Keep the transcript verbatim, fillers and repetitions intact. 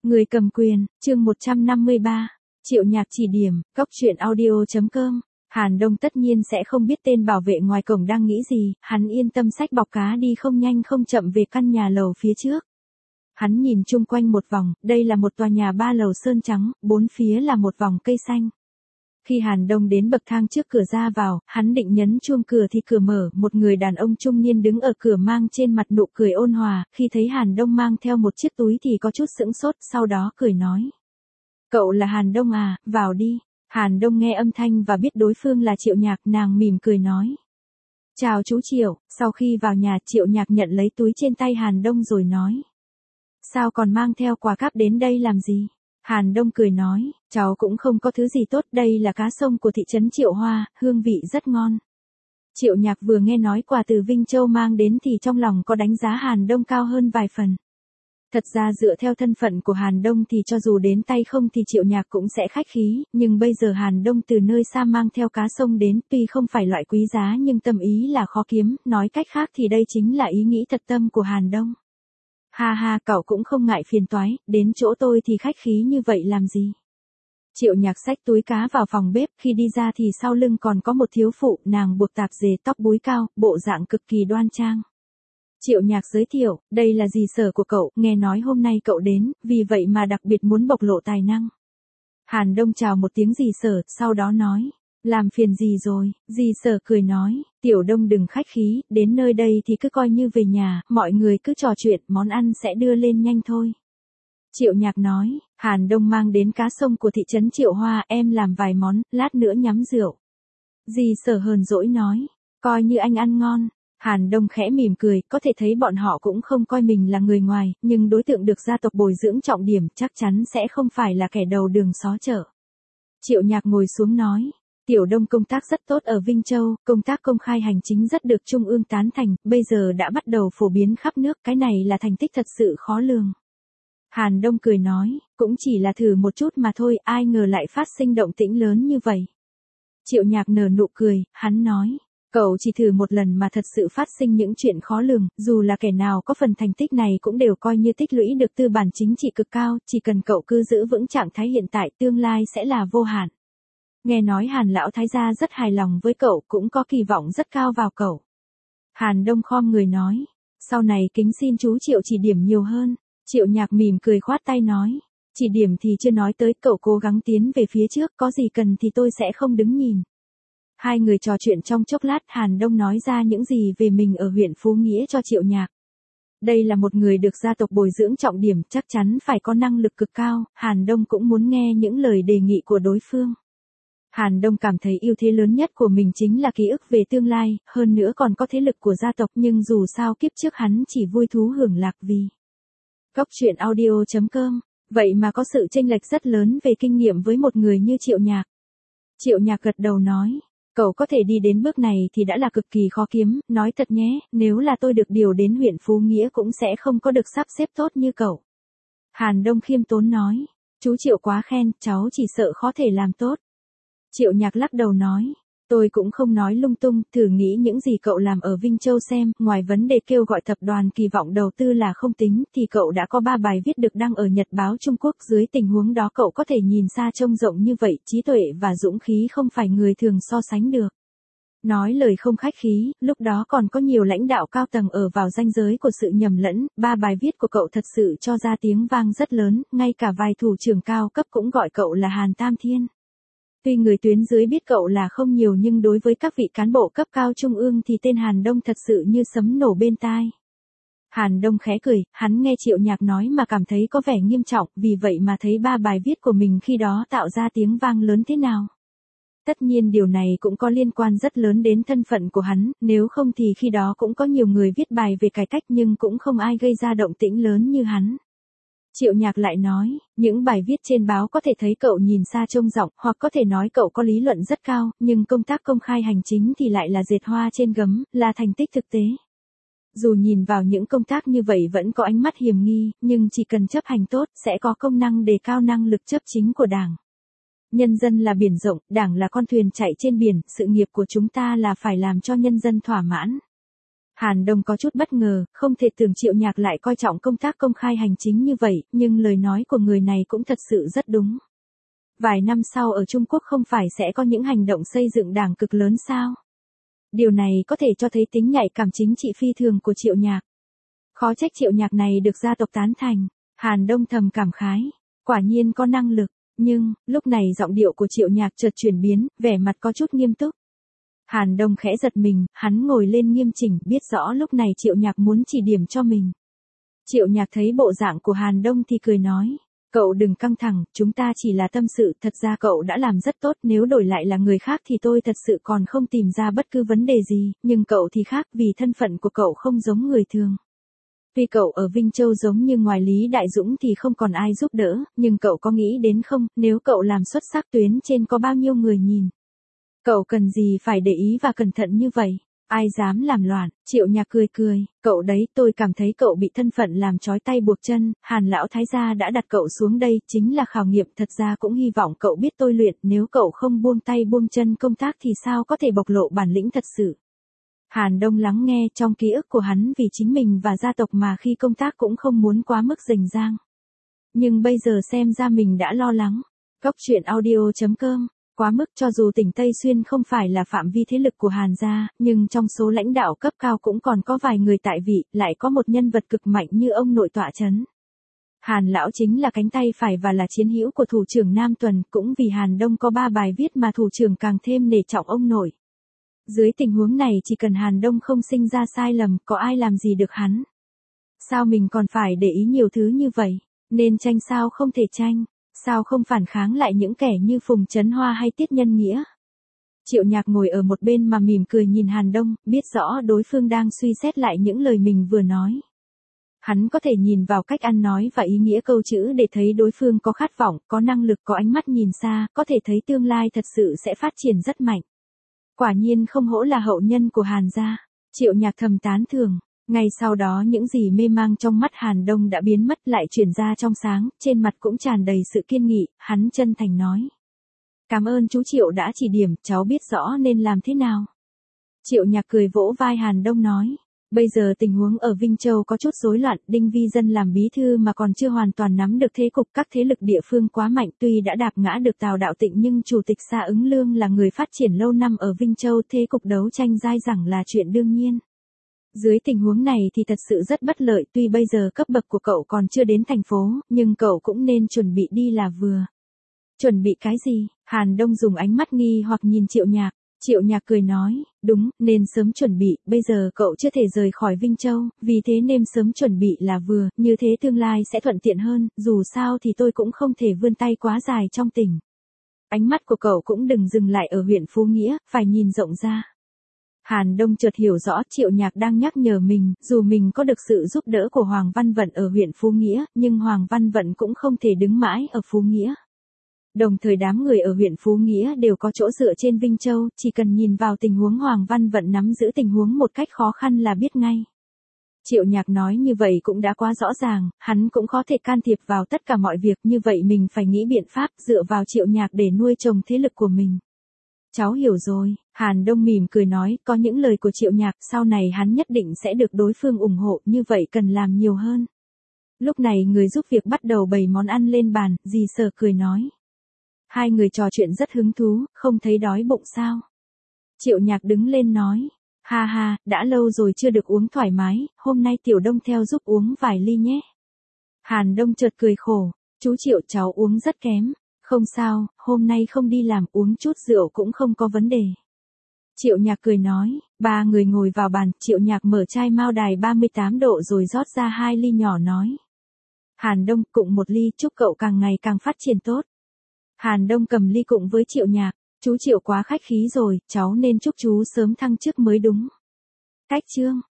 Người cầm quyền, chương một trăm năm mươi ba, Triệu Nhạc chỉ điểm, cốc truyện audio chấm com. Hàn Đông tất nhiên sẽ không biết tên bảo vệ ngoài cổng đang nghĩ gì, hắn yên tâm xách bọc cá đi không nhanh không chậm về căn nhà lầu phía trước. Hắn nhìn chung quanh một vòng, đây là một tòa nhà ba lầu sơn trắng, bốn phía là một vòng cây xanh. Khi Hàn Đông đến bậc thang trước cửa ra vào, hắn định nhấn chuông cửa thì cửa mở, một người đàn ông trung niên đứng ở cửa mang trên mặt nụ cười ôn hòa, khi thấy Hàn Đông mang theo một chiếc túi thì có chút sững sốt, sau đó cười nói. Cậu là Hàn Đông à, vào đi. Hàn Đông nghe âm thanh và biết đối phương là Triệu Nhạc, nàng mỉm cười nói. Chào chú Triệu, sau khi vào nhà Triệu Nhạc nhận lấy túi trên tay Hàn Đông rồi nói. Sao còn mang theo quà cáp đến đây làm gì? Hàn Đông cười nói, cháu cũng không có thứ gì tốt, đây là cá sông của thị trấn Triệu Hoa, hương vị rất ngon. Triệu Nhạc vừa nghe nói quà từ Vinh Châu mang đến thì trong lòng có đánh giá Hàn Đông cao hơn vài phần. Thật ra dựa theo thân phận của Hàn Đông thì cho dù đến tay không thì Triệu Nhạc cũng sẽ khách khí, nhưng bây giờ Hàn Đông từ nơi xa mang theo cá sông đến, tuy không phải loại quý giá nhưng tâm ý là khó kiếm, nói cách khác thì đây chính là ý nghĩ thật tâm của Hàn Đông. Ha ha, cậu cũng không ngại phiền toái, đến chỗ tôi thì khách khí như vậy làm gì? Triệu Nhạc xách túi cá vào phòng bếp, khi đi ra thì sau lưng còn có một thiếu phụ, nàng buộc tạp dề, tóc búi cao, bộ dạng cực kỳ đoan trang. Triệu Nhạc giới thiệu, đây là dì sở của cậu, nghe nói hôm nay cậu đến, vì vậy mà đặc biệt muốn bộc lộ tài năng. Hàn Đông chào một tiếng dì sở, sau đó nói, làm phiền dì rồi, dì sở cười nói, Tiểu Đông đừng khách khí, đến nơi đây thì cứ coi như về nhà, mọi người cứ trò chuyện, món ăn sẽ đưa lên nhanh thôi. Triệu Nhạc nói, Hàn Đông mang đến cá sông của thị trấn Triệu Hoa, em làm vài món, lát nữa nhắm rượu. Dì sở hờn dỗi nói, coi như anh ăn ngon. Hàn Đông khẽ mỉm cười, có thể thấy bọn họ cũng không coi mình là người ngoài, nhưng đối tượng được gia tộc bồi dưỡng trọng điểm chắc chắn sẽ không phải là kẻ đầu đường xó chợ. Triệu Nhạc ngồi xuống nói, Tiểu Đông công tác rất tốt ở Vinh Châu, công tác công khai hành chính rất được Trung ương tán thành, bây giờ đã bắt đầu phổ biến khắp nước, cái này là thành tích thật sự khó lường. Hàn Đông cười nói, cũng chỉ là thử một chút mà thôi, ai ngờ lại phát sinh động tĩnh lớn như vậy. Triệu Nhạc nở nụ cười, hắn nói. Cậu chỉ thử một lần mà thật sự phát sinh những chuyện khó lường, dù là kẻ nào có phần thành tích này cũng đều coi như tích lũy được tư bản chính trị cực cao, chỉ cần cậu cứ giữ vững trạng thái hiện tại tương lai sẽ là vô hạn. Nghe nói Hàn lão thái gia rất hài lòng với cậu, cũng có kỳ vọng rất cao vào cậu. Hàn Đông khom người nói, sau này kính xin chú Triệu chỉ điểm nhiều hơn. Triệu Nhạc mỉm cười khoát tay nói, chỉ điểm thì chưa nói tới, cậu cố gắng tiến về phía trước, có gì cần thì tôi sẽ không đứng nhìn. Hai người trò chuyện trong chốc lát, Hàn Đông nói ra những gì về mình ở huyện Phú Nghĩa cho Triệu Nhạc. Đây là một người được gia tộc bồi dưỡng trọng điểm, chắc chắn phải có năng lực cực cao, Hàn Đông cũng muốn nghe những lời đề nghị của đối phương. Hàn Đông cảm thấy ưu thế lớn nhất của mình chính là ký ức về tương lai, hơn nữa còn có thế lực của gia tộc, nhưng dù sao kiếp trước hắn chỉ vui thú hưởng lạc vì. Cốc truyện audio chấm com, vậy mà có sự chênh lệch rất lớn về kinh nghiệm với một người như Triệu Nhạc. Triệu Nhạc gật đầu nói. Cậu có thể đi đến bước này thì đã là cực kỳ khó kiếm, nói thật nhé, nếu là tôi được điều đến huyện Phú Nghĩa cũng sẽ không có được sắp xếp tốt như cậu. Hàn Đông khiêm tốn nói, chú Triệu quá khen, cháu chỉ sợ khó thể làm tốt. Triệu Nhạc lắc đầu nói, tôi cũng không nói lung tung, thử nghĩ những gì cậu làm ở Vinh Châu xem, ngoài vấn đề kêu gọi tập đoàn kỳ vọng đầu tư là không tính, thì cậu đã có ba bài viết được đăng ở Nhật báo Trung Quốc, dưới tình huống đó cậu có thể nhìn xa trông rộng như vậy, trí tuệ và dũng khí không phải người thường so sánh được. Nói lời không khách khí, lúc đó còn có nhiều lãnh đạo cao tầng ở vào ranh giới của sự nhầm lẫn, ba bài viết của cậu thật sự cho ra tiếng vang rất lớn, ngay cả vài thủ trưởng cao cấp cũng gọi cậu là Hàn Tam Thiên. Tuy người tuyến dưới biết cậu là không nhiều nhưng đối với các vị cán bộ cấp cao trung ương thì tên Hàn Đông thật sự như sấm nổ bên tai. Hàn Đông khẽ cười, hắn nghe Triệu Nhạc nói mà cảm thấy có vẻ nghiêm trọng, vì vậy mà thấy ba bài viết của mình khi đó tạo ra tiếng vang lớn thế nào. Tất nhiên điều này cũng có liên quan rất lớn đến thân phận của hắn, nếu không thì khi đó cũng có nhiều người viết bài về cải cách nhưng cũng không ai gây ra động tĩnh lớn như hắn. Triệu Nhạc lại nói, những bài viết trên báo có thể thấy cậu nhìn xa trông rộng, hoặc có thể nói cậu có lý luận rất cao, nhưng công tác công khai hành chính thì lại là dệt hoa trên gấm, là thành tích thực tế. Dù nhìn vào những công tác như vậy vẫn có ánh mắt hiềm nghi, nhưng chỉ cần chấp hành tốt, sẽ có công năng đề cao năng lực chấp chính của Đảng. Nhân dân là biển rộng, Đảng là con thuyền chạy trên biển, sự nghiệp của chúng ta là phải làm cho nhân dân thỏa mãn. Hàn Đông có chút bất ngờ, không thể tưởng Triệu Nhạc lại coi trọng công tác công khai hành chính như vậy, nhưng lời nói của người này cũng thật sự rất đúng. Vài năm sau ở Trung Quốc không phải sẽ có những hành động xây dựng đảng cực lớn sao? Điều này có thể cho thấy tính nhạy cảm chính trị phi thường của Triệu Nhạc. Khó trách Triệu Nhạc này được gia tộc tán thành. Hàn Đông thầm cảm khái, quả nhiên có năng lực, nhưng, lúc này giọng điệu của Triệu Nhạc chợt chuyển biến, vẻ mặt có chút nghiêm túc. Hàn Đông khẽ giật mình, hắn ngồi lên nghiêm chỉnh, biết rõ lúc này Triệu Nhạc muốn chỉ điểm cho mình. Triệu Nhạc thấy bộ dạng của Hàn Đông thì cười nói, cậu đừng căng thẳng, chúng ta chỉ là tâm sự, thật ra cậu đã làm rất tốt, nếu đổi lại là người khác thì tôi thật sự còn không tìm ra bất cứ vấn đề gì, nhưng cậu thì khác, vì thân phận của cậu không giống người thường. Vì cậu ở Vinh Châu giống như ngoài Lý Đại Dũng thì không còn ai giúp đỡ, nhưng cậu có nghĩ đến không, nếu cậu làm xuất sắc tuyến trên có bao nhiêu người nhìn. Cậu cần gì phải để ý và cẩn thận như vậy, ai dám làm loạn. Triệu Nhạc cười cười, cậu đấy, tôi cảm thấy cậu bị thân phận làm trói tay buộc chân, Hàn lão thái gia đã đặt cậu xuống đây, chính là khảo nghiệm, thật ra cũng hy vọng cậu biết tôi luyện, nếu cậu không buông tay buông chân công tác thì sao có thể bộc lộ bản lĩnh thật sự. Hàn Đông lắng nghe, trong ký ức của hắn vì chính mình và gia tộc mà khi công tác cũng không muốn quá mức rành rang. Nhưng bây giờ xem ra mình đã lo lắng. Cốc truyện audio chấm com. Quá mức, cho dù tỉnh Tây Xuyên không phải là phạm vi thế lực của Hàn gia, nhưng trong số lãnh đạo cấp cao cũng còn có vài người tại vị, lại có một nhân vật cực mạnh như ông nội tọa chấn. Hàn lão chính là cánh tay phải và là chiến hữu của thủ trưởng Nam Tuần, cũng vì Hàn Đông có ba bài viết mà thủ trưởng càng thêm nể trọng ông nội. Dưới tình huống này chỉ cần Hàn Đông không sinh ra sai lầm, có ai làm gì được hắn. Sao mình còn phải để ý nhiều thứ như vậy, nên tranh sao không thể tranh, sao không phản kháng lại những kẻ như Phùng Chấn Hoa hay Tiết Nhân Nghĩa. Triệu Nhạc ngồi ở một bên mà mỉm cười nhìn Hàn Đông, biết rõ đối phương đang suy xét lại những lời mình vừa nói. Hắn có thể nhìn vào cách ăn nói và ý nghĩa câu chữ để thấy đối phương có khát vọng, có năng lực, có ánh mắt nhìn xa, có thể thấy tương lai thật sự sẽ phát triển rất mạnh. Quả nhiên không hổ là hậu nhân của Hàn gia. Triệu Nhạc thầm tán thưởng. Ngay sau đó những gì mê mang trong mắt Hàn Đông đã biến mất, lại chuyển ra trong sáng, trên mặt cũng tràn đầy sự kiên nghị, hắn chân thành nói. Cảm ơn chú Triệu đã chỉ điểm, cháu biết rõ nên làm thế nào. Triệu Nhạc cười vỗ vai Hàn Đông nói. Bây giờ tình huống ở Vinh Châu có chút rối loạn, Đinh Vi Dân làm bí thư mà còn chưa hoàn toàn nắm được thế cục, các thế lực địa phương quá mạnh, tuy đã đạp ngã được Tào Đạo Tịnh nhưng Chủ tịch Sa Ứng Lương là người phát triển lâu năm ở Vinh Châu, thế cục đấu tranh dai dẳng là chuyện đương nhiên. Dưới tình huống này thì thật sự rất bất lợi, tuy bây giờ cấp bậc của cậu còn chưa đến thành phố, nhưng cậu cũng nên chuẩn bị đi là vừa. Chuẩn bị cái gì? Hàn Đông dùng ánh mắt nghi hoặc nhìn Triệu Nhạc. Triệu Nhạc cười nói, đúng, nên sớm chuẩn bị, bây giờ cậu chưa thể rời khỏi Vinh Châu, vì thế nên sớm chuẩn bị là vừa, như thế tương lai sẽ thuận tiện hơn, dù sao thì tôi cũng không thể vươn tay quá dài trong tỉnh. Ánh mắt của cậu cũng đừng dừng lại ở huyện Phú Nghĩa, phải nhìn rộng ra. Hàn Đông chợt hiểu rõ Triệu Nhạc đang nhắc nhở mình, dù mình có được sự giúp đỡ của Hoàng Văn Vận ở huyện Phú Nghĩa, nhưng Hoàng Văn Vận cũng không thể đứng mãi ở Phú Nghĩa. Đồng thời đám người ở huyện Phú Nghĩa đều có chỗ dựa trên Vinh Châu, chỉ cần nhìn vào tình huống Hoàng Văn Vận nắm giữ tình huống một cách khó khăn là biết ngay. Triệu Nhạc nói như vậy cũng đã quá rõ ràng, hắn cũng có thể can thiệp vào tất cả mọi việc, như vậy mình phải nghĩ biện pháp dựa vào Triệu Nhạc để nuôi trồng thế lực của mình. Cháu hiểu rồi, Hàn Đông mỉm cười nói, có những lời của Triệu Nhạc, sau này hắn nhất định sẽ được đối phương ủng hộ, như vậy cần làm nhiều hơn. Lúc này người giúp việc bắt đầu bày món ăn lên bàn, dì Sở cười nói. Hai người trò chuyện rất hứng thú, không thấy đói bụng sao? Triệu Nhạc đứng lên nói, ha ha, đã lâu rồi chưa được uống thoải mái, hôm nay Tiểu Đông theo giúp uống vài ly nhé. Hàn Đông chợt cười khổ, chú Triệu cháu uống rất kém, không sao, hôm nay không đi làm uống chút rượu cũng không có vấn đề. Triệu Nhạc cười nói, ba người ngồi vào bàn, Triệu Nhạc mở chai Mao Đài ba mươi tám độ rồi rót ra hai ly nhỏ nói. Hàn Đông, cụng một ly, chúc cậu càng ngày càng phát triển tốt. Hàn Đông cầm ly cụng với Triệu Nhạc, chú Triệu quá khách khí rồi, cháu nên chúc chú sớm thăng chức mới đúng. Cách chương.